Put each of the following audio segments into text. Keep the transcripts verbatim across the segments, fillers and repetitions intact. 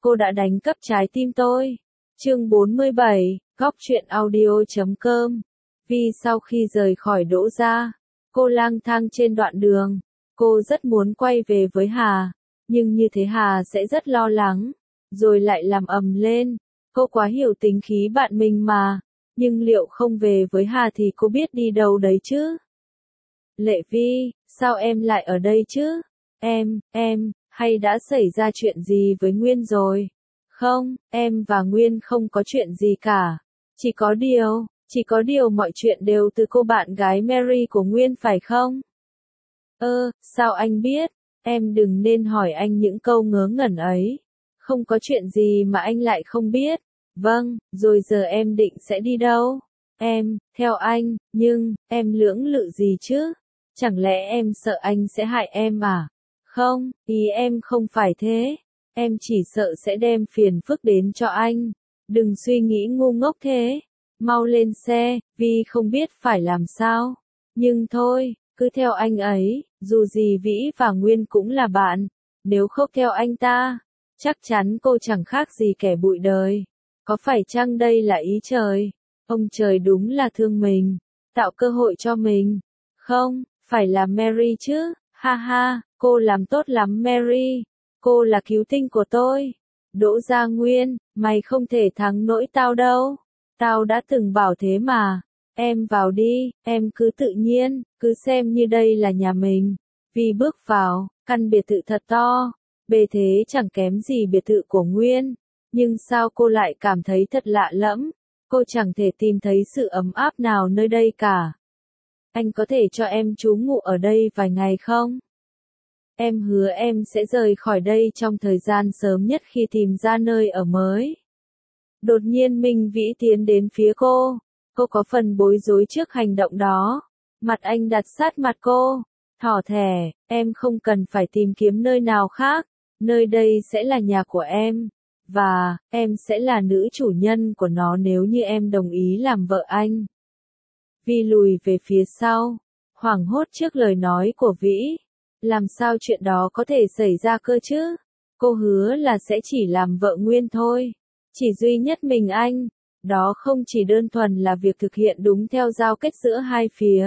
cô đã đánh cắp trái tim tôi. Chương bốn mươi bảy, góc truyện audio chấm com. Vì sau khi rời khỏi Đỗ gia, cô lang thang trên đoạn đường. Cô rất muốn quay về với Hà, nhưng như thế Hà sẽ rất lo lắng, rồi lại làm ầm lên. Cô quá hiểu tính khí bạn mình mà, nhưng liệu không về với Hà thì cô biết đi đâu đấy chứ? Lệ Vi, sao em lại ở đây chứ? Em, em, hay đã xảy ra chuyện gì với Nguyên rồi? Không, em và Nguyên không có chuyện gì cả. Chỉ có điều, chỉ có điều mọi chuyện đều từ cô bạn gái Mary của Nguyên phải không? Ơ, sao anh biết? Em đừng nên hỏi anh những câu ngớ ngẩn ấy. Không có chuyện gì mà anh lại không biết. Vâng, rồi giờ em định sẽ đi đâu? Em, theo anh, nhưng, em lưỡng lự gì chứ? Chẳng lẽ em sợ anh sẽ hại em à? Không, ý em không phải thế. Em chỉ sợ sẽ đem phiền phức đến cho anh. Đừng suy nghĩ ngu ngốc thế. Mau lên xe, vì không biết phải làm sao. Nhưng thôi, cứ theo anh ấy, dù gì Vĩ và Nguyên cũng là bạn. Nếu không theo anh ta, chắc chắn cô chẳng khác gì kẻ bụi đời. Có phải chăng đây là ý trời? Ông trời đúng là thương mình, tạo cơ hội cho mình. Không, phải là Mary chứ. Ha ha, cô làm tốt lắm Mary. Cô là cứu tinh của tôi. Đỗ Gia Nguyên, mày không thể thắng nổi tao đâu. Tao đã từng bảo thế mà. Em vào đi, em cứ tự nhiên, cứ xem như đây là nhà mình. Vì bước vào, căn biệt thự thật to, bề thế chẳng kém gì biệt thự của Nguyên. Nhưng sao cô lại cảm thấy thật lạ lẫm? Cô chẳng thể tìm thấy sự ấm áp nào nơi đây cả. Anh có thể cho em trú ngụ ở đây vài ngày không? Em hứa em sẽ rời khỏi đây trong thời gian sớm nhất khi tìm ra nơi ở mới. Đột nhiên Minh Vĩ tiến đến phía cô. Cô có phần bối rối trước hành động đó. Mặt anh đặt sát mặt cô. Thỏ thẻ, em không cần phải tìm kiếm nơi nào khác. Nơi đây sẽ là nhà của em. Và, em sẽ là nữ chủ nhân của nó nếu như em đồng ý làm vợ anh. Vi lùi về phía sau, hoảng hốt trước lời nói của Vĩ. Làm sao chuyện đó có thể xảy ra cơ chứ? Cô hứa là sẽ chỉ làm vợ Nguyên thôi. Chỉ duy nhất mình anh. Đó không chỉ đơn thuần là việc thực hiện đúng theo giao kết giữa hai phía.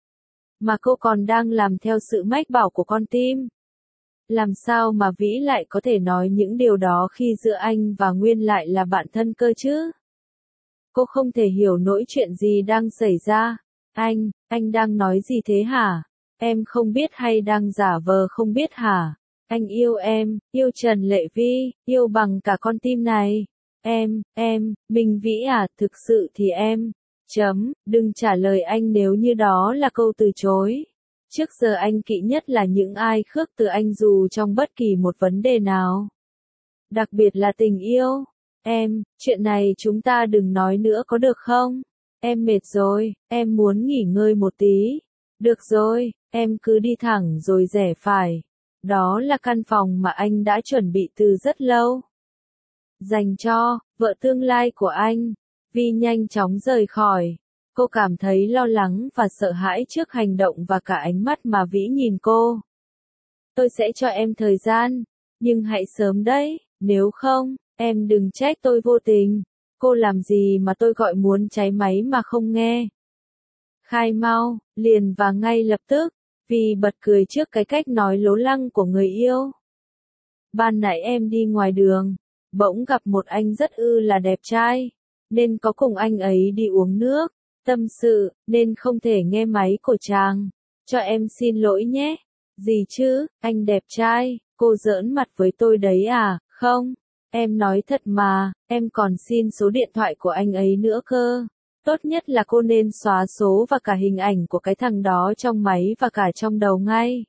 Mà cô còn đang làm theo sự mách bảo của con tim. Làm sao mà Vĩ lại có thể nói những điều đó khi giữa anh và Nguyên lại là bạn thân cơ chứ? Cô không thể hiểu nổi chuyện gì đang xảy ra. Anh, anh đang nói gì thế hả? Em không biết hay đang giả vờ không biết hả? Anh yêu em, yêu Trần Lệ Vi, yêu bằng cả con tim này. Em, em, Minh Vĩ à, thực sự thì em. Chấm, đừng trả lời anh nếu như đó là câu từ chối. Trước giờ anh kỵ nhất là những ai khước từ anh dù trong bất kỳ một vấn đề nào. Đặc biệt là tình yêu. Em, chuyện này chúng ta đừng nói nữa có được không? Em mệt rồi, em muốn nghỉ ngơi một tí. Được rồi, em cứ đi thẳng rồi rẽ phải. Đó là căn phòng mà anh đã chuẩn bị từ rất lâu. Dành cho, vợ tương lai của anh. Vi nhanh chóng rời khỏi. Cô cảm thấy lo lắng và sợ hãi trước hành động và cả ánh mắt mà Vĩ nhìn cô. Tôi sẽ cho em thời gian, nhưng hãy sớm đấy, nếu không, em đừng trách tôi vô tình. Cô làm gì mà tôi gọi muốn cháy máy mà không nghe. Khai mau, liền và ngay lập tức, vì bật cười trước cái cách nói lố lăng của người yêu. Ban nãy em đi ngoài đường, bỗng gặp một anh rất ư là đẹp trai, nên có cùng anh ấy đi uống nước, tâm sự, nên không thể nghe máy của chàng. Cho em xin lỗi nhé. Gì chứ, anh đẹp trai, cô giỡn mặt với tôi đấy à? Không, em nói thật mà, em còn xin số điện thoại của anh ấy nữa cơ. Tốt nhất là cô nên xóa số và cả hình ảnh của cái thằng đó trong máy và cả trong đầu ngay.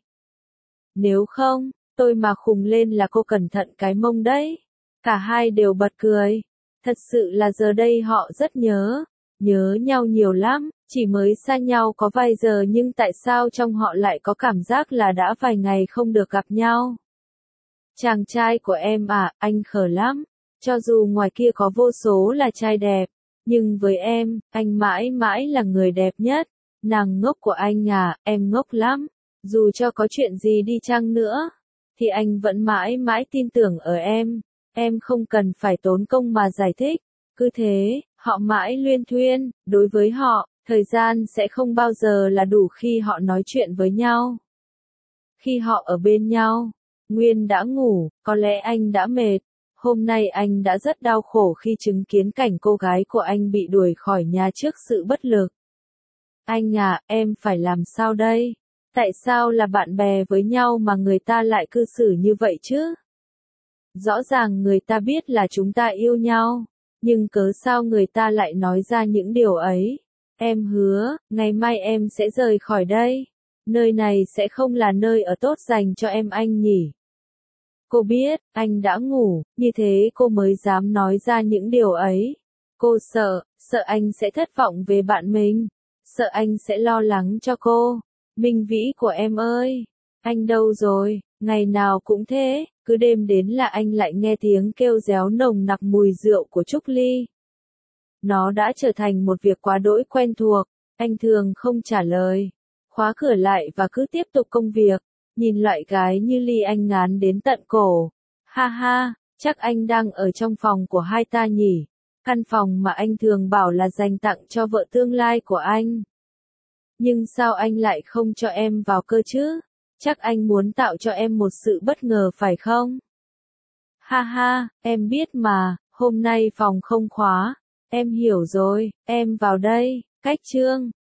Nếu không, tôi mà khùng lên là cô cẩn thận cái mông đấy. Cả hai đều bật cười. Thật sự là giờ đây họ rất nhớ. Nhớ nhau nhiều lắm, chỉ mới xa nhau có vài giờ nhưng tại sao trong họ lại có cảm giác là đã vài ngày không được gặp nhau. Chàng trai của em à, anh khờ lắm. Cho dù ngoài kia có vô số là trai đẹp, nhưng với em, anh mãi mãi là người đẹp nhất. Nàng ngốc của anh à, em ngốc lắm. Dù cho có chuyện gì đi chăng nữa, thì anh vẫn mãi mãi tin tưởng ở em. Em không cần phải tốn công mà giải thích. Cứ thế, họ mãi luyên thuyên, đối với họ, thời gian sẽ không bao giờ là đủ khi họ nói chuyện với nhau. Khi họ ở bên nhau, Nguyên đã ngủ, có lẽ anh đã mệt. Hôm nay anh đã rất đau khổ khi chứng kiến cảnh cô gái của anh bị đuổi khỏi nhà trước sự bất lực. Anh à, em phải làm sao đây? Tại sao là bạn bè với nhau mà người ta lại cư xử như vậy chứ? Rõ ràng người ta biết là chúng ta yêu nhau, nhưng cớ sao người ta lại nói ra những điều ấy? Em hứa, ngày mai em sẽ rời khỏi đây. Nơi này sẽ không là nơi ở tốt dành cho em anh nhỉ? Cô biết, anh đã ngủ, như thế cô mới dám nói ra những điều ấy. Cô sợ, sợ anh sẽ thất vọng về bạn mình. Sợ anh sẽ lo lắng cho cô. Minh Vĩ của em ơi, anh đâu rồi? Ngày nào cũng thế, cứ đêm đến là anh lại nghe tiếng kêu réo nồng nặc mùi rượu của Trúc Ly. Nó đã trở thành một việc quá đỗi quen thuộc, anh thường không trả lời, khóa cửa lại và cứ tiếp tục công việc, nhìn loại gái như Ly anh ngán đến tận cổ. Ha ha, chắc anh đang ở trong phòng của hai ta nhỉ, căn phòng mà anh thường bảo là dành tặng cho vợ tương lai của anh. Nhưng sao anh lại không cho em vào cơ chứ? Chắc anh muốn tạo cho em một sự bất ngờ phải không? Ha ha, em biết mà, hôm nay phòng không khóa. Em hiểu rồi, em vào đây. Cách chương